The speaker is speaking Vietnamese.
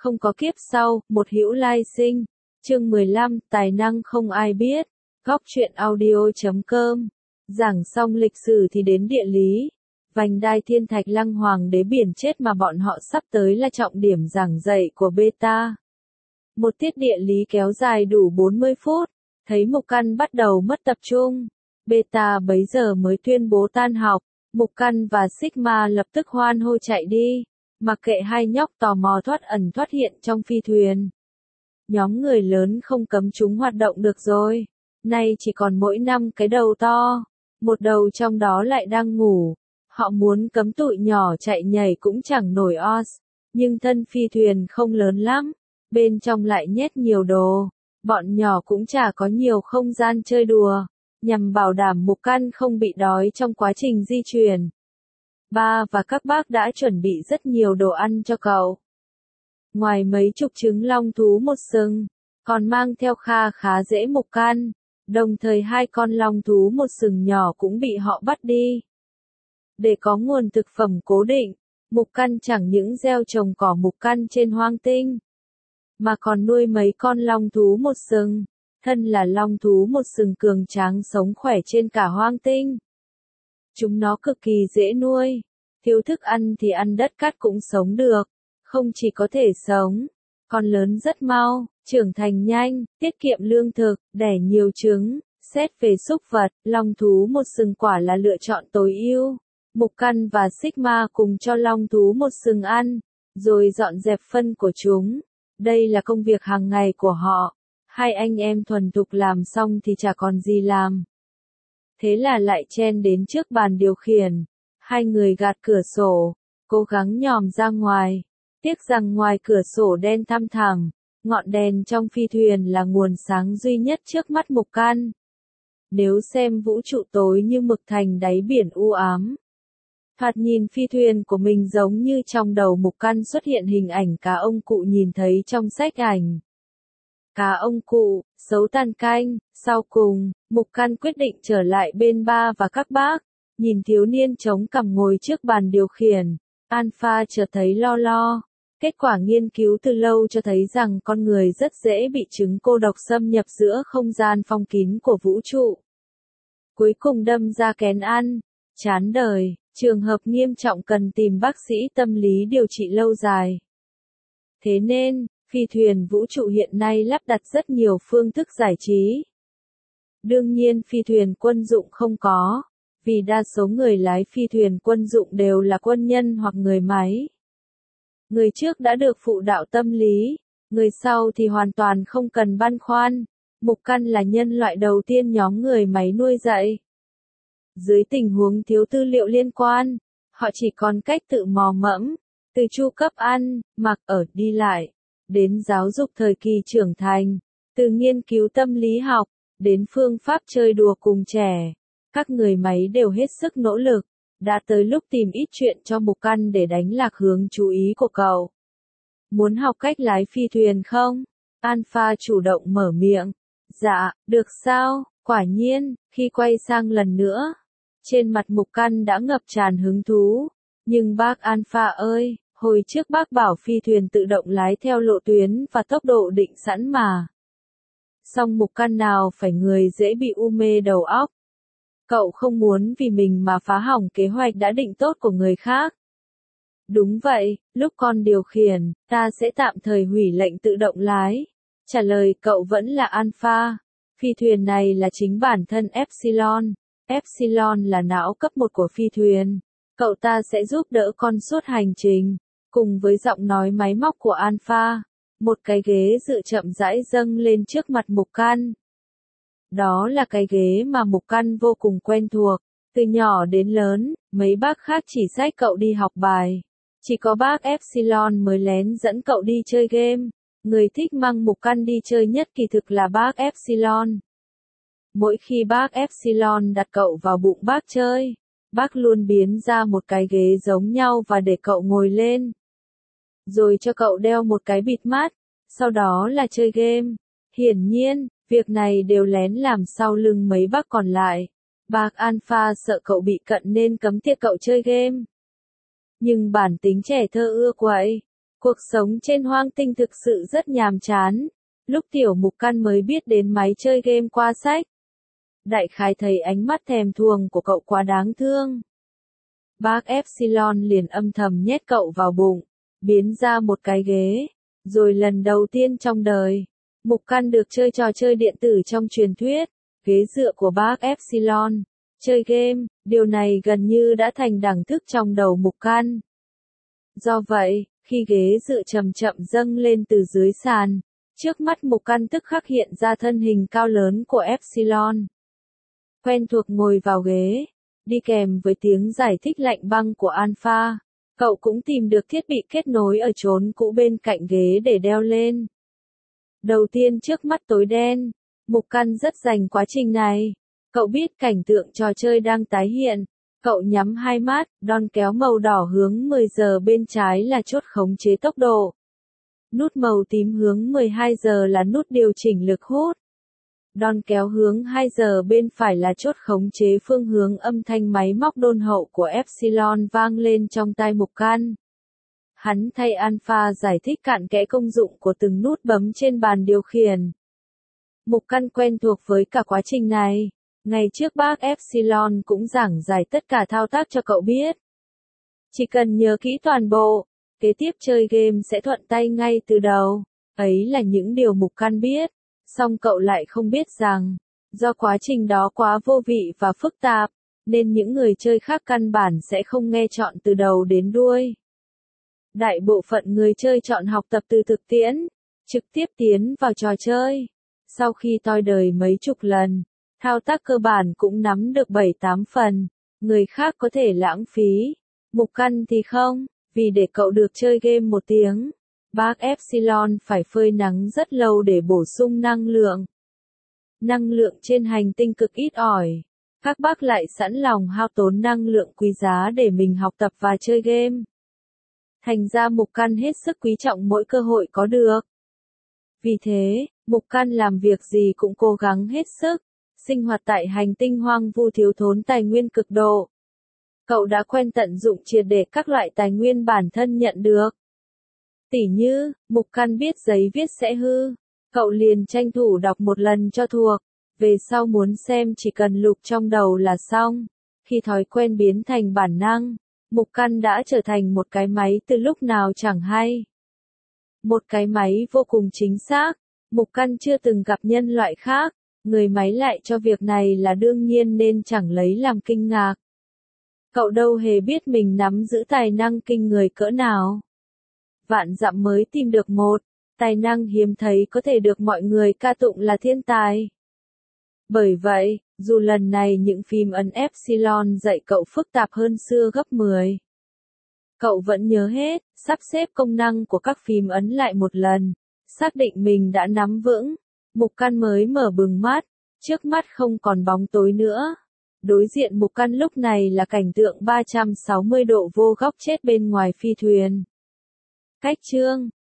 không có kiếp sau, một hữu lai sinh. Chương 15, tài năng không ai biết. Góc truyện audio.com. Giảng xong lịch sử thì đến địa lý. Vành đai thiên thạch lăng hoàng đế biển chết mà bọn họ sắp tới là trọng điểm giảng dạy của beta. Một tiết địa lý kéo dài đủ 40 phút. Thấy Mục Căn bắt đầu mất tập trung. Beta bấy giờ mới tuyên bố tan học. Mục Căn và Sigma lập tức hoan hô chạy đi. Mặc kệ hai nhóc tò mò thoát ẩn thoát hiện trong phi thuyền. Nhóm người lớn không cấm chúng hoạt động được rồi. Nay chỉ còn mỗi 5 cái đầu to. Một đầu trong đó lại đang ngủ. Họ muốn cấm tụi nhỏ chạy nhảy cũng chẳng nổi os. Nhưng thân phi thuyền không lớn lắm. Bên trong lại nhét nhiều đồ. Bọn nhỏ cũng chả có nhiều không gian chơi đùa. Nhằm bảo đảm Mục Căn không bị đói trong quá trình di chuyển. Ba và các bác đã chuẩn bị rất nhiều đồ ăn cho cậu. Ngoài mấy chục trứng long thú một sừng, còn mang theo kha khá dễ Mục Căn. Đồng thời 2 con long thú một sừng nhỏ cũng bị họ bắt đi. Để có nguồn thực phẩm cố định, Mục Căn chẳng những gieo trồng cỏ Mục Căn trên hoang tinh, mà còn nuôi mấy con long thú một sừng. Thân là long thú một sừng cường tráng sống khỏe trên cả hoang tinh. Chúng nó cực kỳ dễ nuôi. Thiếu thức ăn thì ăn đất cát cũng sống được. Không chỉ có thể sống, còn lớn rất mau, trưởng thành nhanh, tiết kiệm lương thực, đẻ nhiều trứng. Xét về súc vật, long thú một sừng quả là lựa chọn tối ưu. Mục Căn và Sigma cùng cho long thú một sừng ăn, rồi dọn dẹp phân của chúng. Đây là công việc hàng ngày của họ. Hai anh em thuần thục làm xong thì chả còn gì làm. Thế là lại chen đến trước bàn điều khiển. Hai người gạt cửa sổ, cố gắng nhòm ra ngoài. Tiếc rằng ngoài cửa sổ đen thăm thẳm, ngọn đèn trong phi thuyền là nguồn sáng duy nhất trước mắt Mục Căn. Nếu xem vũ trụ tối như mực thành đáy biển u ám. Thoạt nhìn phi thuyền của mình giống như trong đầu Mục Căn xuất hiện hình ảnh cá ông cụ nhìn thấy trong sách ảnh. Cá ông cụ, xấu tàn canh. Sau cùng, Mục Căn quyết định trở lại bên ba và các bác. Nhìn thiếu niên chống cằm ngồi trước bàn điều khiển, Alpha chợt thấy lo. Kết quả nghiên cứu từ lâu cho thấy rằng con người rất dễ bị chứng cô độc xâm nhập giữa không gian phong kín của vũ trụ. Cuối cùng đâm ra kén ăn, chán đời, trường hợp nghiêm trọng cần tìm bác sĩ tâm lý điều trị lâu dài. Thế nên, phi thuyền vũ trụ hiện nay lắp đặt rất nhiều phương thức giải trí. Đương nhiên phi thuyền quân dụng không có, vì đa số người lái phi thuyền quân dụng đều là quân nhân hoặc người máy. Người trước đã được phụ đạo tâm lý, người sau thì hoàn toàn không cần băn khoăn. Mục Căn là nhân loại đầu tiên nhóm người máy nuôi dạy. Dưới tình huống thiếu tư liệu liên quan, họ chỉ còn cách tự mò mẫm, từ chu cấp ăn, mặc ở, đi lại, đến giáo dục thời kỳ trưởng thành, từ nghiên cứu tâm lý học, đến phương pháp chơi đùa cùng trẻ. Các người máy đều hết sức nỗ lực. Đã tới lúc tìm ít chuyện cho Mục Căn để đánh lạc hướng chú ý của cậu. Muốn học cách lái phi thuyền không? Alpha chủ động mở miệng. Dạ, được sao? Quả nhiên, khi quay sang lần nữa, trên mặt Mục Căn đã ngập tràn hứng thú. Nhưng bác Alpha ơi, hồi trước bác bảo phi thuyền tự động lái theo lộ tuyến và tốc độ định sẵn mà. Song Mục Căn nào phải người dễ bị u mê đầu óc. Cậu không muốn vì mình mà phá hỏng kế hoạch đã định tốt của người khác. Đúng vậy, lúc con điều khiển, ta sẽ tạm thời hủy lệnh tự động lái. Trả lời cậu vẫn là Alpha. Phi thuyền này là chính bản thân Epsilon. Epsilon là não cấp 1 của phi thuyền. Cậu ta sẽ giúp đỡ con suốt hành trình. Cùng với giọng nói máy móc của Alpha, một cái ghế dự chậm rãi dâng lên trước mặt Mục Căn. Đó là cái ghế mà Mục Căn vô cùng quen thuộc. Từ nhỏ đến lớn, mấy bác khác chỉ xách cậu đi học bài. Chỉ có bác Epsilon mới lén dẫn cậu đi chơi game. Người thích mang Mục Căn đi chơi nhất kỳ thực là bác Epsilon. Mỗi khi bác Epsilon đặt cậu vào bụng bác chơi, bác luôn biến ra một cái ghế giống nhau và để cậu ngồi lên. Rồi cho cậu đeo một cái bịt mắt, sau đó là chơi game. Hiển nhiên, việc này đều lén làm sau lưng mấy bác còn lại. Bác Alpha sợ cậu bị cận nên cấm tiệc cậu chơi game. Nhưng bản tính trẻ thơ ưa quậy, Cuộc sống trên hoang tinh thực sự rất nhàm chán. Lúc Tiểu Mục Căn mới biết đến máy chơi game qua sách. Đại khái thấy ánh mắt thèm thuồng của cậu quá đáng thương. Bác Epsilon liền âm thầm nhét cậu vào bụng, biến ra một cái ghế. Rồi lần đầu tiên trong đời, Mục Căn được chơi trò chơi điện tử trong truyền thuyết, ghế dựa của bác Epsilon. Chơi game, điều này gần như đã thành đẳng thức trong đầu Mục Căn. Do vậy, khi ghế dựa chậm chậm dâng lên từ dưới sàn, trước mắt Mục Căn tức khắc hiện ra thân hình cao lớn của Epsilon. Quen thuộc ngồi vào ghế, đi kèm với tiếng giải thích lạnh băng của Alpha, cậu cũng tìm được thiết bị kết nối ở chốn cũ bên cạnh ghế để đeo lên. Đầu tiên trước mắt tối đen, Mục Căn rất dành quá trình này. Cậu biết cảnh tượng trò chơi đang tái hiện. Cậu nhắm hai mắt, đòn kéo màu đỏ hướng 10 giờ bên trái là chốt khống chế tốc độ. Nút màu tím hướng 12 giờ là nút điều chỉnh lực hút. Đòn kéo hướng 2 giờ bên phải là chốt khống chế phương hướng. Âm thanh máy móc đôn hậu của Epsilon vang lên trong tai Mục Căn. Hắn thay Alpha giải thích cặn kẽ công dụng của từng nút bấm trên bàn điều khiển. Mục Căn quen thuộc với cả quá trình này. Ngày trước bác Epsilon cũng giảng giải tất cả thao tác cho cậu biết. Chỉ cần nhớ kỹ toàn bộ, kế tiếp chơi game sẽ thuận tay ngay từ đầu. Ấy là những điều Mục Căn biết, song cậu lại không biết rằng, do quá trình đó quá vô vị và phức tạp, nên những người chơi khác căn bản sẽ không nghe trọn từ đầu đến đuôi. Đại bộ phận người chơi chọn học tập từ thực tiễn, trực tiếp tiến vào trò chơi. Sau khi toi đời mấy chục lần, thao tác cơ bản cũng nắm được 7-8 phần, người khác có thể lãng phí, Mục Căn thì không, vì để cậu được chơi game 1 tiếng, bác Epsilon phải phơi nắng rất lâu để bổ sung năng lượng. Năng lượng trên hành tinh cực ít ỏi, các bác lại sẵn lòng hao tốn năng lượng quý giá để mình học tập và chơi game. Thành ra Mục Căn hết sức quý trọng mỗi cơ hội có được. Vì thế, Mục Căn làm việc gì cũng cố gắng hết sức, sinh hoạt tại hành tinh hoang vu thiếu thốn tài nguyên cực độ. Cậu đã quen tận dụng triệt để các loại tài nguyên bản thân nhận được. Tỉ như, Mục Căn biết giấy viết sẽ hư, cậu liền tranh thủ đọc một lần cho thuộc, về sau muốn xem chỉ cần lục trong đầu là xong. Khi thói quen biến thành bản năng, Mục Căn đã trở thành một cái máy từ lúc nào chẳng hay. Một cái máy vô cùng chính xác, Mục Căn chưa từng gặp nhân loại khác, người máy lại cho việc này là đương nhiên nên chẳng lấy làm kinh ngạc. Cậu đâu hề biết mình nắm giữ tài năng kinh người cỡ nào. Vạn dặm mới tìm được một, tài năng hiếm thấy có thể được mọi người ca tụng là thiên tài. Bởi vậy, dù lần này những phím ấn Epsilon dạy cậu phức tạp hơn xưa gấp 10. Cậu vẫn nhớ hết, sắp xếp công năng của các phím ấn lại một lần, xác định mình đã nắm vững. Mục Căn mới mở bừng mắt, trước mắt không còn bóng tối nữa. Đối diện Mục Căn lúc này là cảnh tượng 360 độ vô góc chết bên ngoài phi thuyền. Cách chương